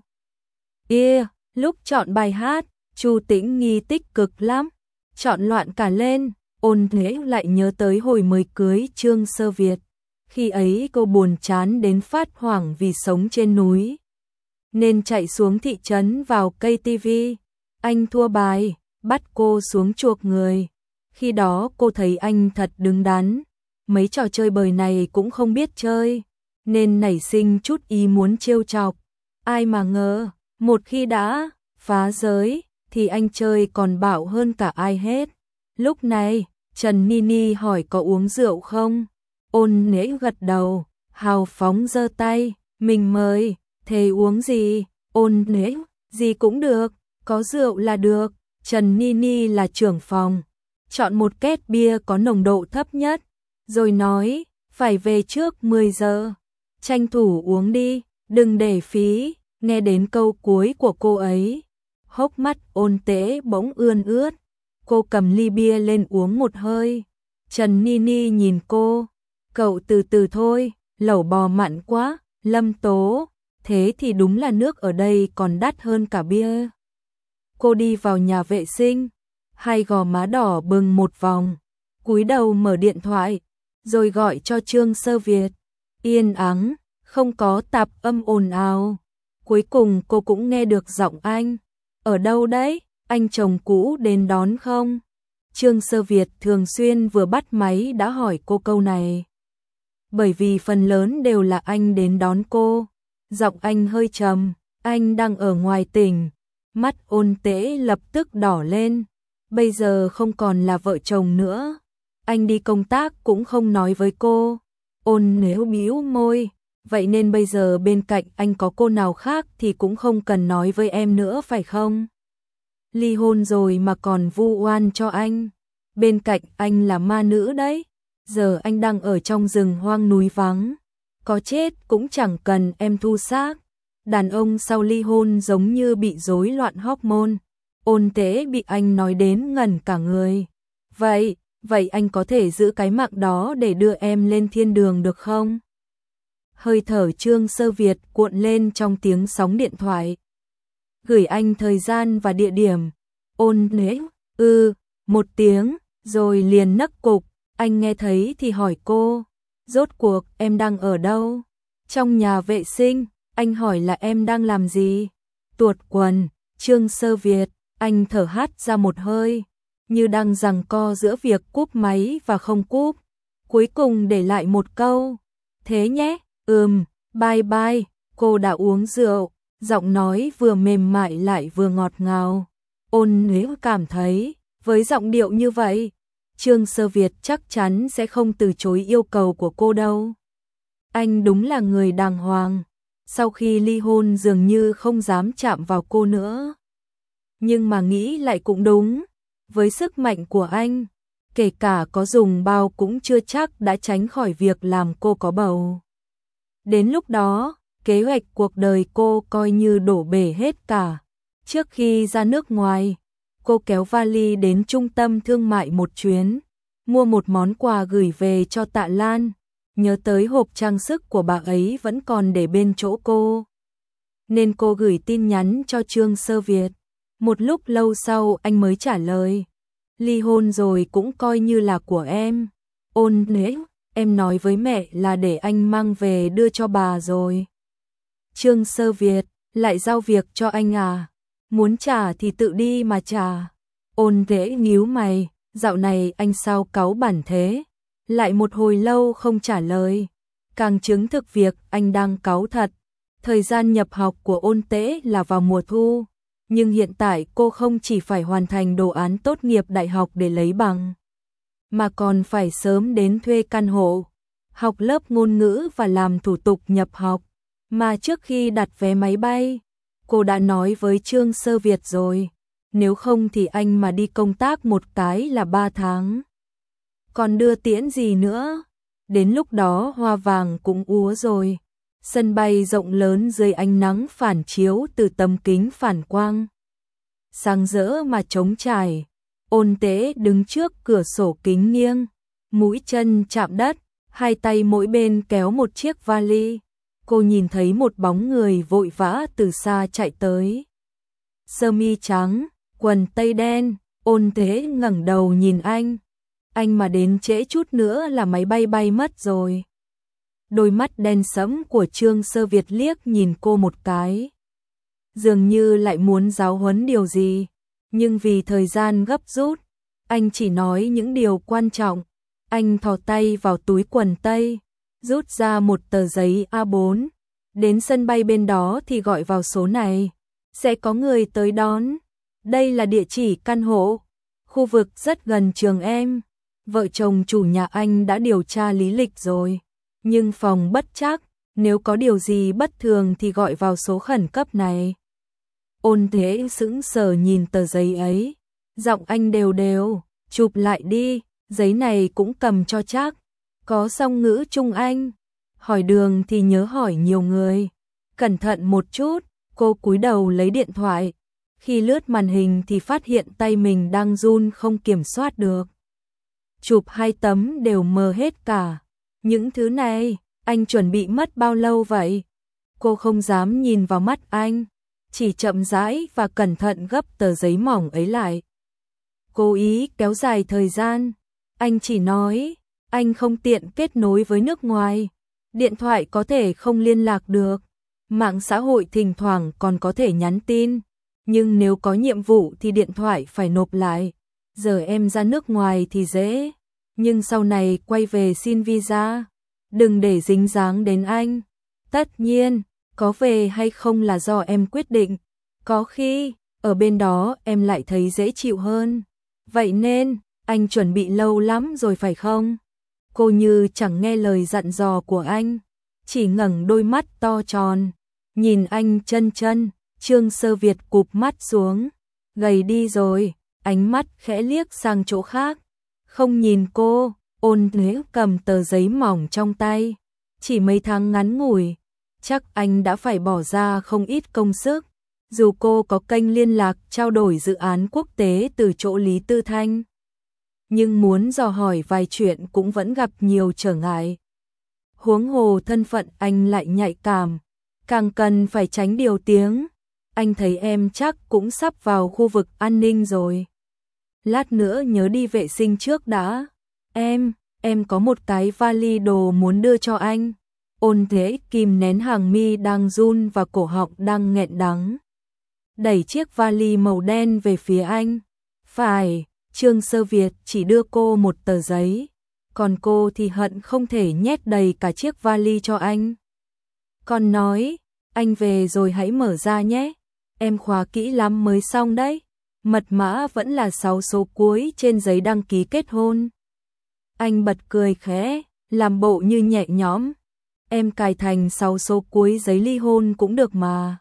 Yeah, lúc chọn bài hát, Chu Tĩnh Nghi tích cực lắm, chọn loạn cả lên. Ôn Thế lại nhớ tới hồi mới cưới Trương Sơ Việt. Khi ấy cô buồn chán đến phát hoảng vì sống trên núi, nên chạy xuống thị trấn vào cây tivi. Anh thua bài, bắt cô xuống chuộc người. Khi đó cô thấy anh thật đứng đắn, mấy trò chơi bời này cũng không biết chơi, nên nảy sinh chút ý muốn trêu chọc. Ai mà ngờ, một khi đã phá giới, thì anh chơi còn bạo hơn cả ai hết. Lúc này, Trần Nini hỏi có uống rượu không? Ôn Nễ gật đầu, hào phóng giơ tay, mình mời. Thế uống gì? Ôn Nễ, gì cũng được, có rượu là được. Trần Nini là trưởng phòng, chọn một két bia có nồng độ thấp nhất, rồi nói, phải về trước mười giờ, tranh thủ uống đi, đừng để phí. Nghe đến câu cuối của cô ấy, hốc mắt Ôn Tế bỗng ươn ướt. Cô cầm ly bia lên uống một hơi. Trần Nini nhìn cô, cậu từ từ thôi, lẩu bò mặn quá. Lâm Tố, thế thì đúng là nước ở đây còn đắt hơn cả bia. Cô đi vào nhà vệ sinh, hai gò má đỏ bừng một vòng, cúi đầu mở điện thoại, rồi gọi cho Trương Sơ Việt. Yên ắng, không có tạp âm ồn ào. Cuối cùng cô cũng nghe được giọng anh. Ở đâu đấy, anh chồng cũ đến đón không? Trương Sơ Việt thường xuyên vừa bắt máy đã hỏi cô câu này, bởi vì phần lớn đều là anh đến đón cô. Giọng anh hơi trầm, anh đang ở ngoài tỉnh. Mắt Ôn Tế lập tức đỏ lên. Bây giờ không còn là vợ chồng nữa, anh đi công tác cũng không nói với cô. Ôn Nếu bĩu môi, vậy nên bây giờ bên cạnh anh có cô nào khác thì cũng không cần nói với em nữa phải không? Ly hôn rồi mà còn vu oan cho anh. Bên cạnh anh là ma nữ đấy. Giờ anh đang ở trong rừng hoang núi vắng, có chết cũng chẳng cần em thu xác. Đàn ông sau ly hôn giống như bị rối loạn hormone. Ôn Tế bị anh nói đến ngẩn cả người. Vậy, vậy anh có thể giữ cái mạng đó để đưa em lên thiên đường được không? Hơi thở Trương Sơ Việt cuộn lên trong tiếng sóng điện thoại. Gửi anh thời gian và địa điểm. Ôn Nễ, ư, ừ, một tiếng, rồi liền nấc cục. Anh nghe thấy thì hỏi cô, rốt cuộc em đang ở đâu? Trong nhà vệ sinh. Anh hỏi là em đang làm gì? Tuột quần. Trương Sơ Việt, anh thở hắt ra một hơi. như đang giằng co giữa việc cúp máy và không cúp. Cuối cùng để lại một câu, thế nhé, ừm, bye bye, cô đã uống rượu, giọng nói vừa mềm mại lại vừa ngọt ngào. Ôn nếu cảm thấy, với giọng điệu như vậy, Trương Sơ Việt chắc chắn sẽ không từ chối yêu cầu của cô đâu. Anh đúng là người đàng hoàng, sau khi ly hôn dường như không dám chạm vào cô nữa. Nhưng mà nghĩ lại cũng đúng, với sức mạnh của anh, kể cả có dùng bao cũng chưa chắc đã tránh khỏi việc làm cô có bầu. Đến lúc đó, kế hoạch cuộc đời cô coi như đổ bể hết cả. Trước khi ra nước ngoài, cô kéo vali đến trung tâm thương mại một chuyến, mua một món quà gửi về cho Tạ Lan, nhớ tới hộp trang sức của bà ấy vẫn còn để bên chỗ cô. Nên cô gửi tin nhắn cho Trương Sơ Việt. Một lúc lâu sau anh mới trả lời, ly hôn rồi cũng coi như là của em. Ôn nếu, em nói với mẹ là để anh mang về đưa cho bà rồi. Trương Sơ Việt, lại giao việc cho anh à? Muốn trả thì tự đi mà trả. Ôn Thế nhíu mày, dạo này anh sao cáu bản thế? Lại một hồi lâu không trả lời, càng chứng thực việc anh đang cáu thật. Thời gian nhập học của Ôn Tế là vào mùa thu, nhưng hiện tại cô không chỉ phải hoàn thành đồ án tốt nghiệp đại học để lấy bằng, mà còn phải sớm đến thuê căn hộ, học lớp ngôn ngữ và làm thủ tục nhập học. Mà trước khi đặt vé máy bay, cô đã nói với Trương Sơ Việt rồi, nếu không thì anh mà đi công tác một cái là ba tháng. Còn đưa tiễn gì nữa? Đến lúc đó hoa vàng cũng úa rồi. Sân bay rộng lớn dưới ánh nắng phản chiếu từ tấm kính phản quang. Sáng rỡ mà trống trải. Ôn Tế đứng trước cửa sổ kính nghiêng, mũi chân chạm đất, hai tay mỗi bên kéo một chiếc vali. Cô nhìn thấy một bóng người vội vã từ xa chạy tới. Sơ mi trắng, quần tây đen, Ôn Tế ngẩng đầu nhìn anh. Anh mà đến trễ chút nữa là máy bay bay mất rồi. Đôi mắt đen sẫm của Trương Sơ Việt liếc nhìn cô một cái, dường như lại muốn giáo huấn điều gì, nhưng vì thời gian gấp rút, anh chỉ nói những điều quan trọng. Anh thò tay vào túi quần tây, rút ra một tờ giấy A bốn. Đến sân bay bên đó thì gọi vào số này, sẽ có người tới đón. Đây là địa chỉ căn hộ, khu vực rất gần trường em. Vợ chồng chủ nhà anh đã điều tra lý lịch rồi, nhưng phòng bất chắc, nếu có điều gì bất thường thì gọi vào số khẩn cấp này. Ôn Thế sững sờ nhìn tờ giấy ấy, giọng anh đều đều, chụp lại đi, giấy này cũng cầm cho chắc. Có song ngữ Trung Anh, hỏi đường thì nhớ hỏi nhiều người. Cẩn thận một chút, cô cúi đầu lấy điện thoại. Khi lướt màn hình thì phát hiện tay mình đang run không kiểm soát được. Chụp hai tấm đều mờ hết cả. Những thứ này, anh chuẩn bị mất bao lâu vậy? Cô không dám nhìn vào mắt anh, chỉ chậm rãi và cẩn thận gấp tờ giấy mỏng ấy lại. Cố ý kéo dài thời gian, anh chỉ nói, anh không tiện kết nối với nước ngoài. Điện thoại có thể không liên lạc được, mạng xã hội thỉnh thoảng còn có thể nhắn tin, nhưng nếu có nhiệm vụ thì điện thoại phải nộp lại. Giờ em ra nước ngoài thì dễ, nhưng sau này quay về xin visa, đừng để dính dáng đến anh. Tất nhiên, có về hay không là do em quyết định, có khi ở bên đó em lại thấy dễ chịu hơn. Vậy nên, anh chuẩn bị lâu lắm rồi phải không? Cô như chẳng nghe lời dặn dò của anh, chỉ ngẩng đôi mắt to tròn, nhìn anh chân chân. Trương Sơ Việt cụp mắt xuống, gầy đi rồi, ánh mắt khẽ liếc sang chỗ khác, không nhìn cô. Ôn Thế cầm tờ giấy mỏng trong tay, chỉ mấy tháng ngắn ngủi, chắc anh đã phải bỏ ra không ít công sức. Dù cô có kênh liên lạc trao đổi dự án quốc tế từ chỗ Lý Tư Thanh, nhưng muốn dò hỏi vài chuyện cũng vẫn gặp nhiều trở ngại. Huống hồ thân phận anh lại nhạy cảm, càng cần phải tránh điều tiếng. Anh thấy em chắc cũng sắp vào khu vực an ninh rồi. Lát nữa nhớ đi vệ sinh trước đã. Em, em có một cái vali đồ muốn đưa cho anh. Ôn Thế kìm nén hàng mi đang run và cổ họng đang nghẹn đắng, đẩy chiếc vali màu đen về phía anh. Phải, Trương Sơ Việt chỉ đưa cô một tờ giấy, còn cô thì hận không thể nhét đầy cả chiếc vali cho anh. Còn nói, anh về rồi hãy mở ra nhé, em khóa kỹ lắm mới xong đấy. Mật mã vẫn là sáu số cuối trên giấy đăng ký kết hôn. Anh bật cười khẽ, làm bộ như nhẹ nhõm. Em cài thành sáu số cuối giấy ly hôn cũng được mà.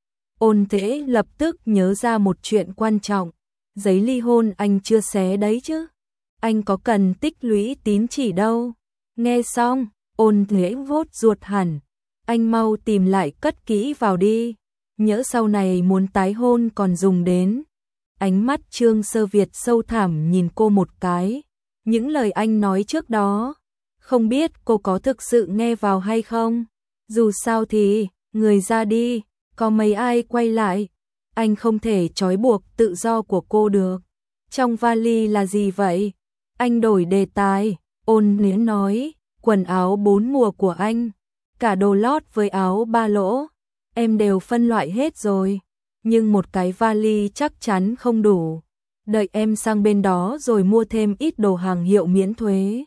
Ôn Thế lập tức nhớ ra một chuyện quan trọng. Giấy ly hôn anh chưa xé đấy chứ. Anh có cần tích lũy tín chỉ đâu. Nghe xong, Ôn Thế vốt ruột hẳn. Anh mau tìm lại cất kỹ vào đi. Nhỡ sau này muốn tái hôn còn dùng đến. Ánh mắt Trương Sơ Việt sâu thẳm nhìn cô một cái. Những lời anh nói trước đó, không biết cô có thực sự nghe vào hay không. Dù sao thì, người ra đi, có mấy ai quay lại. Anh không thể trói buộc tự do của cô được. Trong vali là gì vậy? Anh đổi đề tài. Ôn Thế nói, quần áo bốn mùa của anh, cả đồ lót với áo ba lỗ, em đều phân loại hết rồi. Nhưng một cái vali chắc chắn không đủ. Đợi em sang bên đó rồi mua thêm ít đồ hàng hiệu miễn thuế.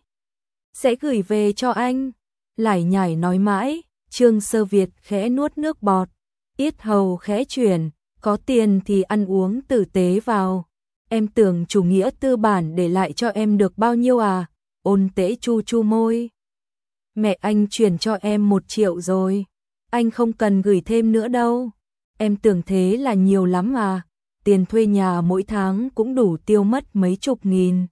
Sẽ gửi về cho anh. Lải nhải nói mãi, Trương Sơ Việt khẽ nuốt nước bọt. Yết hầu khẽ chuyển, có tiền thì ăn uống tử tế vào. Em tưởng chủ nghĩa tư bản để lại cho em được bao nhiêu à? Ôn Tế chu chu môi. Mẹ anh chuyển cho em một triệu rồi. Anh không cần gửi thêm nữa đâu. Em tưởng thế là nhiều lắm à. Tiền thuê nhà mỗi tháng cũng đủ tiêu mất mấy chục nghìn.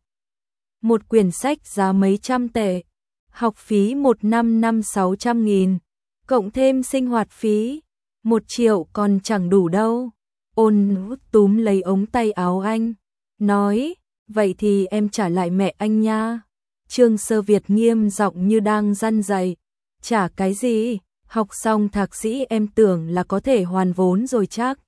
Một quyển sách giá mấy trăm tệ. Học phí một năm năm sáu trăm nghìn. Cộng thêm sinh hoạt phí. Một triệu còn chẳng đủ đâu. Ôn túm lấy ống tay áo anh. Nói, vậy thì em trả lại mẹ anh nha. Trương Sơ Việt nghiêm giọng như đang răn dạy. Trả cái gì? Học xong thạc sĩ em tưởng là có thể hoàn vốn rồi chắc.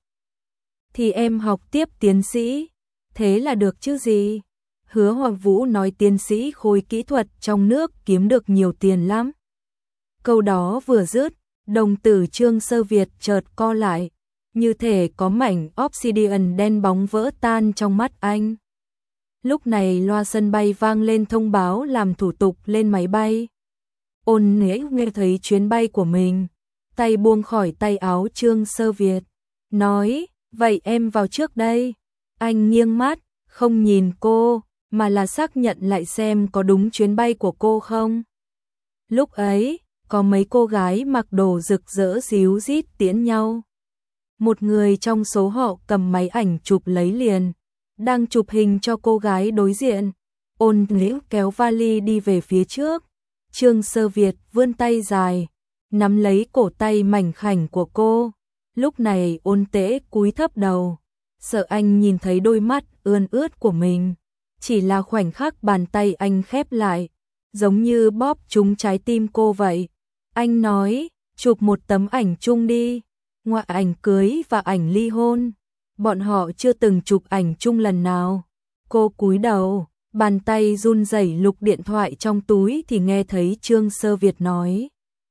Thì em học tiếp tiến sĩ. Thế là được chứ gì? Hứa Hoàng Vũ nói tiến sĩ khối kỹ thuật trong nước kiếm được nhiều tiền lắm. Câu đó vừa dứt, đồng tử Trương Sơ Việt chợt co lại. Như thể có mảnh obsidian đen bóng vỡ tan trong mắt anh. Lúc này loa sân bay vang lên thông báo làm thủ tục lên máy bay. Ôn Thế nghe thấy chuyến bay của mình, tay buông khỏi tay áo Trương Sơ Việt, nói, vậy em vào trước đây. Anh nghiêng mắt, không nhìn cô, mà là xác nhận lại xem có đúng chuyến bay của cô không. Lúc ấy, có mấy cô gái mặc đồ rực rỡ ríu rít tiễn nhau. Một người trong số họ cầm máy ảnh chụp lấy liền, đang chụp hình cho cô gái đối diện. Ôn Thế kéo vali đi về phía trước. Trương Sơ Việt vươn tay dài, nắm lấy cổ tay mảnh khảnh của cô. Lúc này Ôn Tế cúi thấp đầu, sợ anh nhìn thấy đôi mắt ươn ướt của mình. Chỉ là khoảnh khắc bàn tay anh khép lại, giống như bóp trúng trái tim cô vậy. Anh nói, chụp một tấm ảnh chung đi, ngoại ảnh cưới và ảnh ly hôn. Bọn họ chưa từng chụp ảnh chung lần nào. Cô cúi đầu, bàn tay run rẩy lục điện thoại trong túi thì nghe thấy Trương Sơ Việt nói.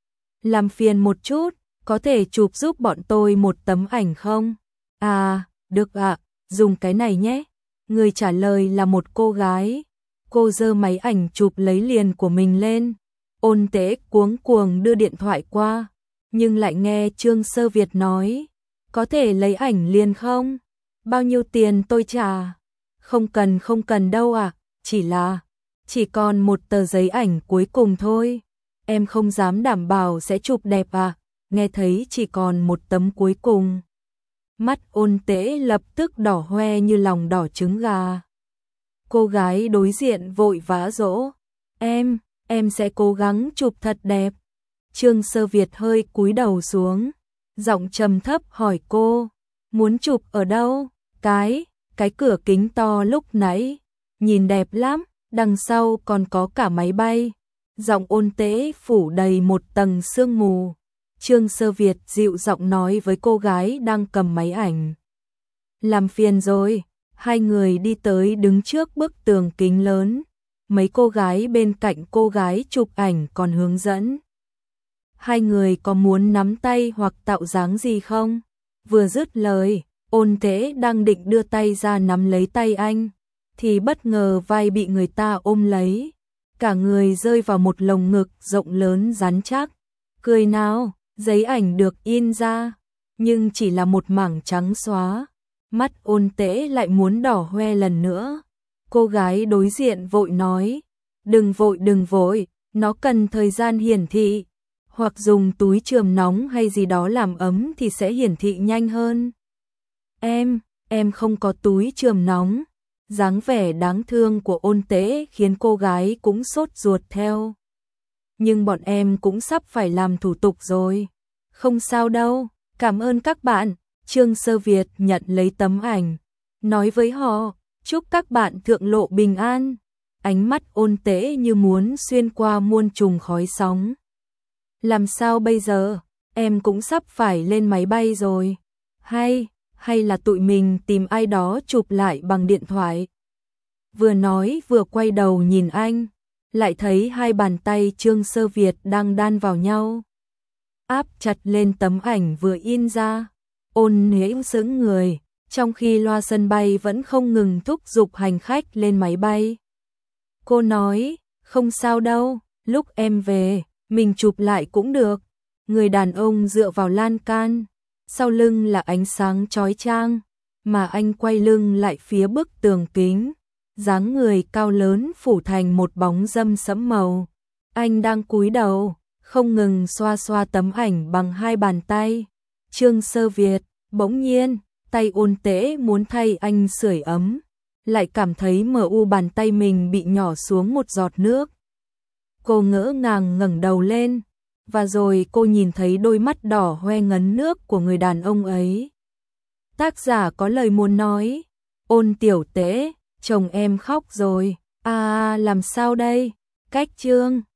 Làm phiền một chút, có thể chụp giúp bọn tôi một tấm ảnh không? À, được ạ, dùng cái này nhé. Người trả lời là một cô gái. Cô giơ máy ảnh chụp lấy liền của mình lên. Ôn Tế cuống cuồng đưa điện thoại qua, nhưng lại nghe Trương Sơ Việt nói. Có thể lấy ảnh liền không? Bao nhiêu tiền tôi trả? Không cần không cần đâu ạ, à, chỉ là, chỉ còn một tờ giấy ảnh cuối cùng thôi. Em không dám đảm bảo sẽ chụp đẹp à, nghe thấy chỉ còn một tấm cuối cùng. Mắt Ôn Tế lập tức đỏ hoe như lòng đỏ trứng gà. Cô gái đối diện vội vã dỗ. Em, em sẽ cố gắng chụp thật đẹp. Trương Sơ Việt hơi cúi đầu xuống, giọng trầm thấp hỏi cô, muốn chụp ở đâu? Cái, cái cửa kính to lúc nãy, nhìn đẹp lắm, đằng sau còn có cả máy bay. Giọng Ôn Tế phủ đầy một tầng sương mù. Trương Sơ Việt dịu giọng nói với cô gái đang cầm máy ảnh. Làm phiền rồi. Hai người đi tới đứng trước bức tường kính lớn. Mấy cô gái bên cạnh cô gái chụp ảnh còn hướng dẫn. Hai người có muốn nắm tay hoặc tạo dáng gì không? Vừa dứt lời, Ôn Tế đang định đưa tay ra nắm lấy tay anh. thì bất ngờ vai bị người ta ôm lấy, cả người rơi vào một lồng ngực rộng lớn rắn chắc. Cười nào, giấy ảnh được in ra, nhưng chỉ là một mảng trắng xóa. Mắt Ôn Tễ lại muốn đỏ hoe lần nữa. Cô gái đối diện vội nói, đừng vội đừng vội, nó cần thời gian hiển thị, hoặc dùng túi chườm nóng hay gì đó làm ấm thì sẽ hiển thị nhanh hơn. Em, em không có túi chườm nóng. Dáng vẻ đáng thương của Ôn Tễ khiến cô gái cũng sốt ruột theo. Nhưng bọn em cũng sắp phải làm thủ tục rồi. Không sao đâu, cảm ơn các bạn. Trương Sơ Việt nhận lấy tấm ảnh, nói với họ, chúc các bạn thượng lộ bình an. Ánh mắt Ôn Tễ như muốn xuyên qua muôn trùng khói sóng. Làm sao bây giờ, em cũng sắp phải lên máy bay rồi. Hay, hay là tụi mình tìm ai đó chụp lại bằng điện thoại. Vừa nói vừa quay đầu nhìn anh, lại thấy hai bàn tay Trương Sơ Việt đang đan vào nhau, áp chặt lên tấm ảnh vừa in ra. Ôn Tễ sững người, trong khi loa sân bay vẫn không ngừng thúc giục hành khách lên máy bay. Cô nói, không sao đâu, lúc em về, mình chụp lại cũng được. Người đàn ông dựa vào lan can, sau lưng là ánh sáng chói chang, mà anh quay lưng lại phía bức tường kính, dáng người cao lớn phủ thành một bóng râm sẫm màu. Anh đang cúi đầu, không ngừng xoa xoa tấm ảnh bằng hai bàn tay. Trương Sơ Việt, bỗng nhiên, tay Ôn Tễ muốn thay anh sưởi ấm, lại cảm thấy mờ u bàn tay mình bị nhỏ xuống một giọt nước. Cô ngỡ ngàng ngẩng đầu lên, và rồi cô nhìn thấy đôi mắt đỏ hoe ngấn nước của người đàn ông ấy. Tác giả có lời muốn nói, Ôn tiểu Tễ, chồng em khóc rồi, à làm sao đây, cách chương.